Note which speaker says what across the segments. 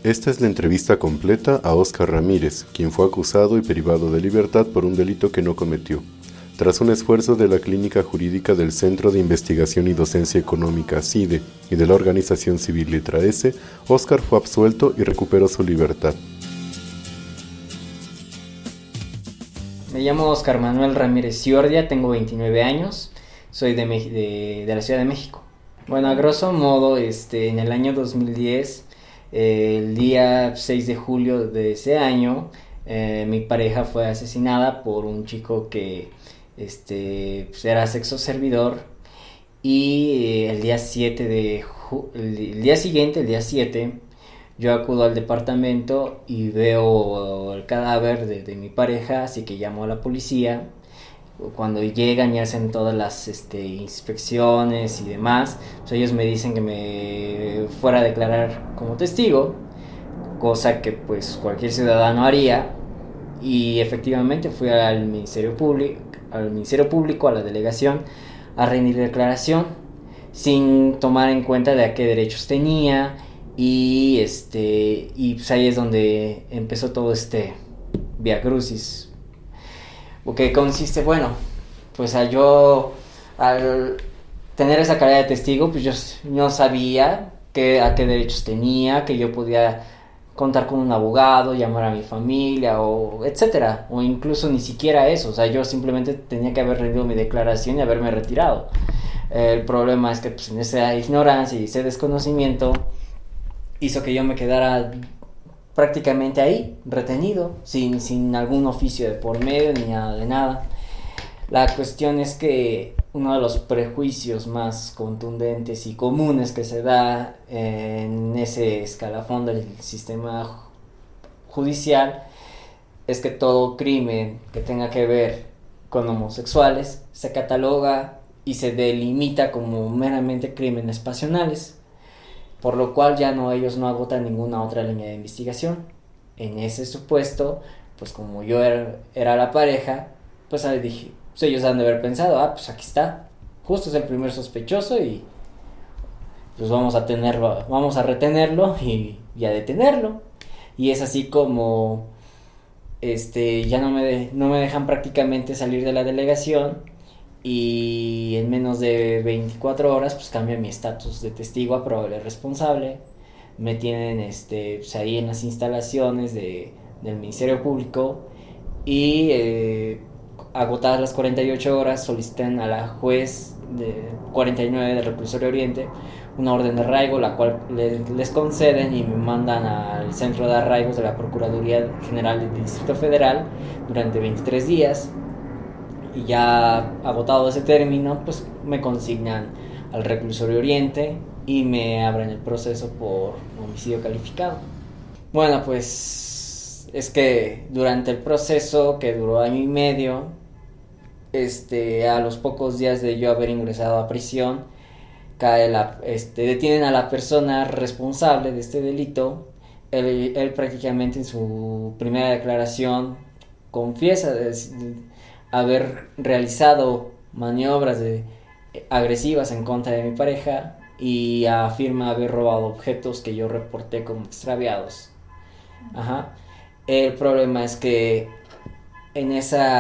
Speaker 1: Esta es la entrevista completa a Óscar Ramírez, quien fue acusado y privado de libertad por un delito que no cometió. Tras un esfuerzo de la Clínica Jurídica del Centro de Investigación y Docencia Económica CIDE y de la organización civil Letra S, Óscar fue absuelto y recuperó su libertad.
Speaker 2: Me llamo Óscar Manuel Ramírez Ciordia, tengo 29 años, soy de la Ciudad de México. Bueno, a grosso modo, en el año 2010, el día 6 de julio de ese año, mi pareja fue asesinada por un chico que pues era sexo servidor, y el día siguiente, el día 7, yo acudo al departamento y veo el cadáver de mi pareja, así que llamo a la policía. Cuando llegan y hacen todas las inspecciones y demás, pues ellos me dicen que me fuera a declarar como testigo, cosa que pues cualquier ciudadano haría, y efectivamente fui al Ministerio Público, a la delegación, a rendir declaración sin tomar en cuenta de a qué derechos tenía, y pues ahí es donde empezó todo este viacrucis. Que consiste, bueno, pues yo al tener esa calidad de testigo, pues yo no sabía a qué derechos tenía, que yo podía contar con un abogado, llamar a mi familia, o etcétera, o incluso ni siquiera eso. O sea, yo simplemente tenía que haber rendido mi declaración y haberme retirado. El problema es que pues en esa ignorancia y ese desconocimiento hizo que yo me quedara prácticamente ahí, retenido, sin algún oficio de por medio ni nada de nada. La cuestión es que uno de los prejuicios más contundentes y comunes que se da en ese escalafón del sistema judicial es que todo crimen que tenga que ver con homosexuales se cataloga y se delimita como meramente crímenes pasionales, por lo cual ellos no agotan ninguna otra línea de investigación. En ese supuesto, pues como yo era la pareja, pues dije, pues ellos han de haber pensado, pues aquí está, justo es el primer sospechoso y pues vamos a retenerlo y a detenerlo. Y es así como ya no me dejan prácticamente salir de la delegación, y en menos de 24 horas pues cambia mi estatus de testigo a probable responsable. Me tienen pues ahí en las instalaciones del Ministerio Público, y agotadas las 48 horas solicitan a la juez de 49 del Reclusorio Oriente una orden de arraigo, la cual les conceden y me mandan al centro de arraigos de la Procuraduría General del Distrito Federal durante 23 días. Y ya agotado ese término, pues me consignan al Reclusorio Oriente y me abren el proceso por homicidio calificado. Bueno, pues es que durante el proceso, que duró año y medio, a los pocos días de yo haber ingresado a prisión, detienen a la persona responsable de este delito. Él prácticamente en su primera declaración confiesa haber realizado maniobras agresivas en contra de mi pareja, y afirma haber robado objetos que yo reporté como extraviados. Ajá. El problema es que en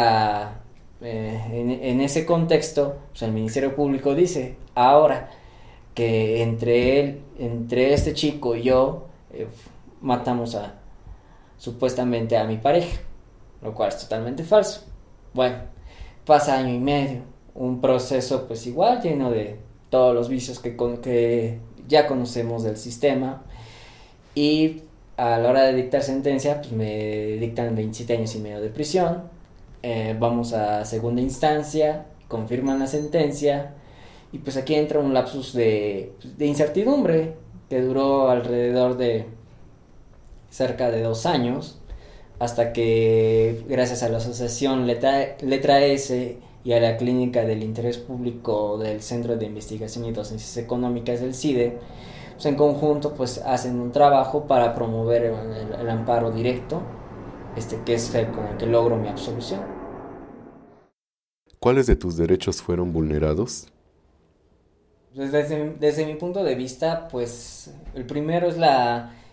Speaker 2: ese contexto, pues el Ministerio Público dice ahora que entre este chico y yo matamos supuestamente a mi pareja, lo cual es totalmente falso. Bueno, pasa año y medio, un proceso pues igual lleno de todos los vicios que ya conocemos del sistema, y a la hora de dictar sentencia pues me dictan 27 años y medio de prisión. Vamos a segunda instancia, confirman la sentencia, y pues aquí entra un lapsus de incertidumbre que duró alrededor de cerca de 2 años, hasta que gracias a la asociación Letra S y a la Clínica del Interés Público del Centro de Investigación y Docencias Económicas del CIDE, pues en conjunto pues hacen un trabajo para promover el amparo directo, que es con el que logro mi absolución.
Speaker 1: ¿Cuáles de tus derechos fueron vulnerados?
Speaker 2: Pues desde mi punto de vista, pues el primero es la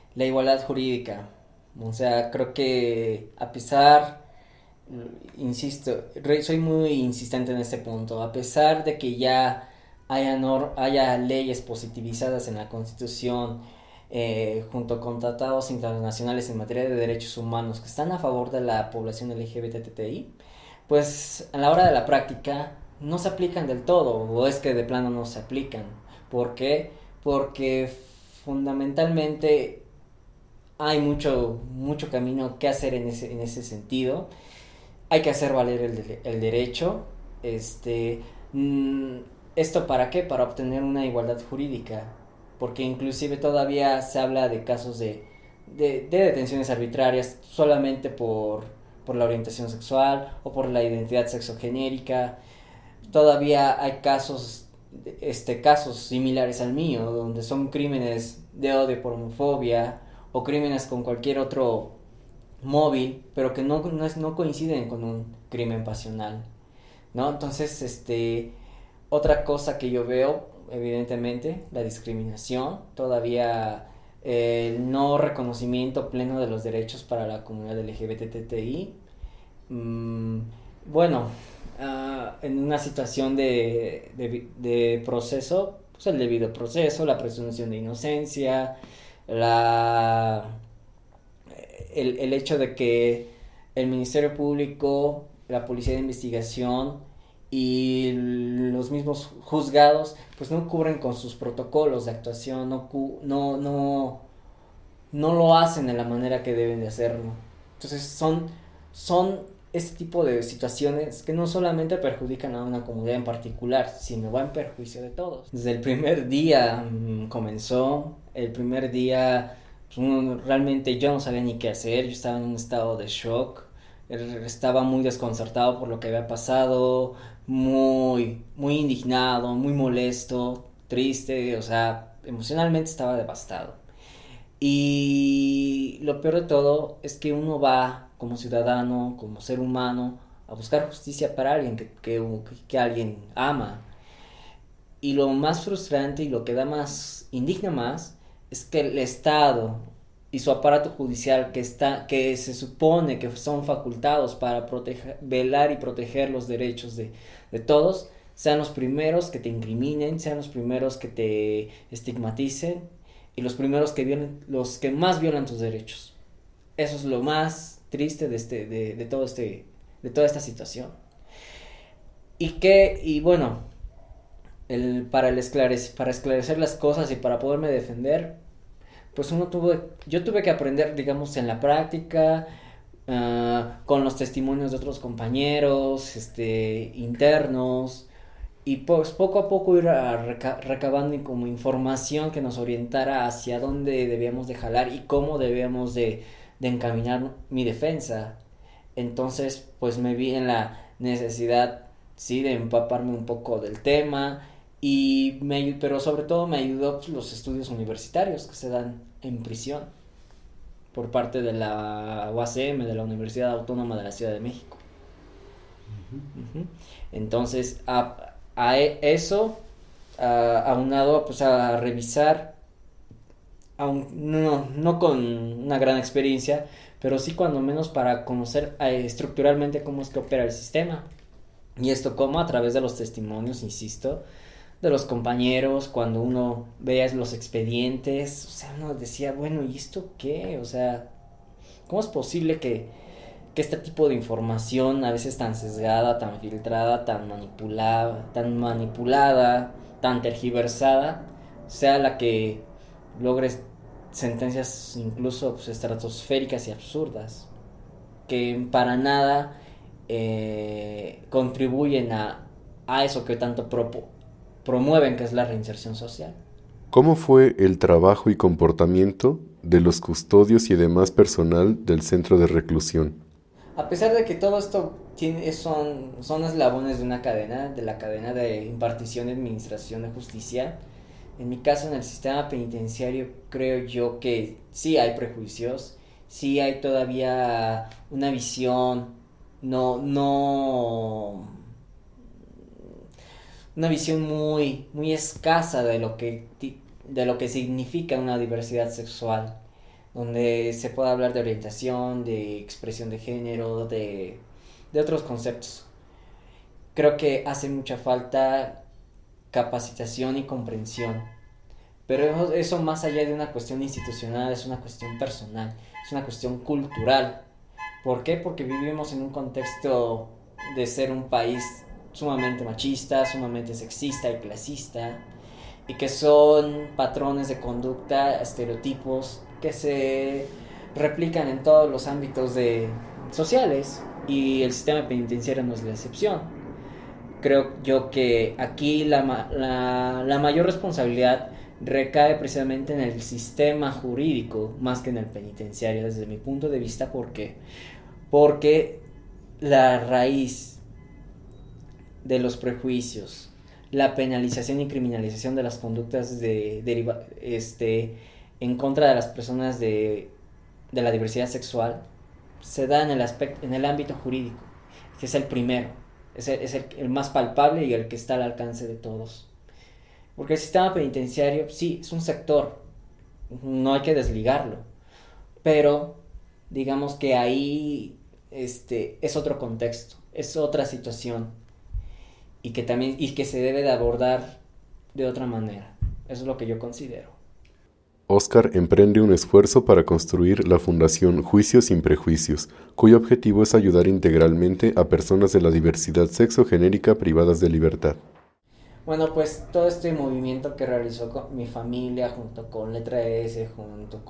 Speaker 2: La igualdad jurídica. O sea, creo que a pesar, insisto, soy muy insistente en este punto, a pesar de que ya haya leyes positivizadas en la Constitución, junto con tratados internacionales en materia de derechos humanos que están a favor de la población LGBTTI, pues a la hora de la práctica no se aplican del todo, o es que de plano no se aplican. ¿Por qué? Porque fundamentalmente hay mucho camino que hacer en ese sentido. Hay que hacer valer el derecho. Este, mm, ¿Esto para qué? Para obtener una igualdad jurídica. Porque inclusive todavía se habla de casos de detenciones arbitrarias solamente por la orientación sexual o por la identidad sexogenérica. Todavía hay casos similares al mío, donde son crímenes de odio por homofobia o crímenes con cualquier otro móvil, pero que no coinciden con un crimen pasional, ¿no? Entonces, otra cosa que yo veo, evidentemente, la discriminación, todavía el no reconocimiento pleno de los derechos para la comunidad LGBTTI. Mm, bueno, en una situación de proceso, pues el debido proceso, la presunción de inocencia, la el hecho de que el Ministerio Público, la Policía de Investigación y los mismos juzgados pues no cubren con sus protocolos de actuación, no lo hacen de la manera que deben de hacerlo. Entonces son este tipo de situaciones que no solamente perjudican a una comunidad en particular, sino va en perjuicio de todos. Desde el primer día comenzó, el primer día realmente yo no sabía ni qué hacer, yo estaba en un estado de shock, estaba muy desconcertado por lo que había pasado, muy indignado, muy molesto, triste, o sea, emocionalmente estaba devastado. Y lo peor de todo es que uno va como ciudadano, como ser humano, a buscar justicia para alguien que alguien ama. Y lo más frustrante y lo que indigna más, es que el Estado y su aparato judicial que se supone que son facultados para velar y proteger los derechos de todos, sean los primeros que te incriminen, sean los primeros que te estigmaticen y los primeros los que más violan tus derechos. Eso es lo más triste de toda esta situación. Y bueno, para esclarecer las cosas y para poderme defender, pues yo tuve que aprender, digamos, en la práctica, con los testimonios de otros compañeros, internos, y pues poco a poco ir recabando como información que nos orientara hacia dónde debíamos de jalar y cómo debíamos de encaminar mi defensa. Entonces, pues me vi en la necesidad, sí, de empaparme un poco del tema, pero sobre todo me ayudó pues, los estudios universitarios que se dan en prisión por parte de la UACM, de la Universidad Autónoma de la Ciudad de México. Uh-huh. Entonces, eso, aunado pues a revisar, no con una gran experiencia, pero sí cuando menos para conocer estructuralmente cómo es que opera el sistema. Y esto como a través de los testimonios, insisto, de los compañeros, cuando uno veía los expedientes, o sea, uno decía, bueno, ¿y esto qué? O sea, ¿cómo es posible que este tipo de información, a veces tan sesgada, tan filtrada, tan manipulada, tan tergiversada, sea la que logre sentencias incluso pues, estratosféricas y absurdas, que para nada contribuyen a eso que tanto promueven, que es la reinserción social?
Speaker 1: ¿Cómo fue el trabajo y comportamiento de los custodios y demás personal del centro de reclusión?
Speaker 2: A pesar de que todo esto son eslabones de una cadena, de la cadena de impartición y administración de justicia, en mi caso en el sistema penitenciario creo yo que sí hay prejuicios, sí hay todavía una visión una visión muy escasa de lo que significa una diversidad sexual, donde se pueda hablar de orientación, de expresión de género, de otros conceptos. Creo que hace mucha falta capacitación y comprensión, pero eso más allá de una cuestión institucional, es una cuestión personal, es una cuestión cultural. ¿Por qué? Porque vivimos en un contexto de ser un país sumamente machista, sumamente sexista y clasista, y que son patrones de conducta, estereotipos que se replican en todos los ámbitos sociales, y el sistema penitenciario no es la excepción. Creo yo que aquí la mayor responsabilidad recae precisamente en el sistema jurídico más que en el penitenciario, desde mi punto de vista. Porque la raíz de los prejuicios, la penalización y criminalización de las conductas en contra de las personas de la diversidad sexual se da en el ámbito jurídico, que es el primero, es el más palpable y el que está al alcance de todos. Porque el sistema penitenciario, sí, es un sector, no hay que desligarlo, pero digamos que ahí es otro contexto, es otra situación, y que se debe de abordar de otra manera. Eso es lo que yo considero.
Speaker 1: Óscar emprende un esfuerzo para construir la Fundación Juicios sin Prejuicios, cuyo objetivo es ayudar integralmente a personas de la diversidad sexogenérica privadas de libertad.
Speaker 2: Bueno, pues todo este movimiento que realizó mi familia junto con Letra S, junto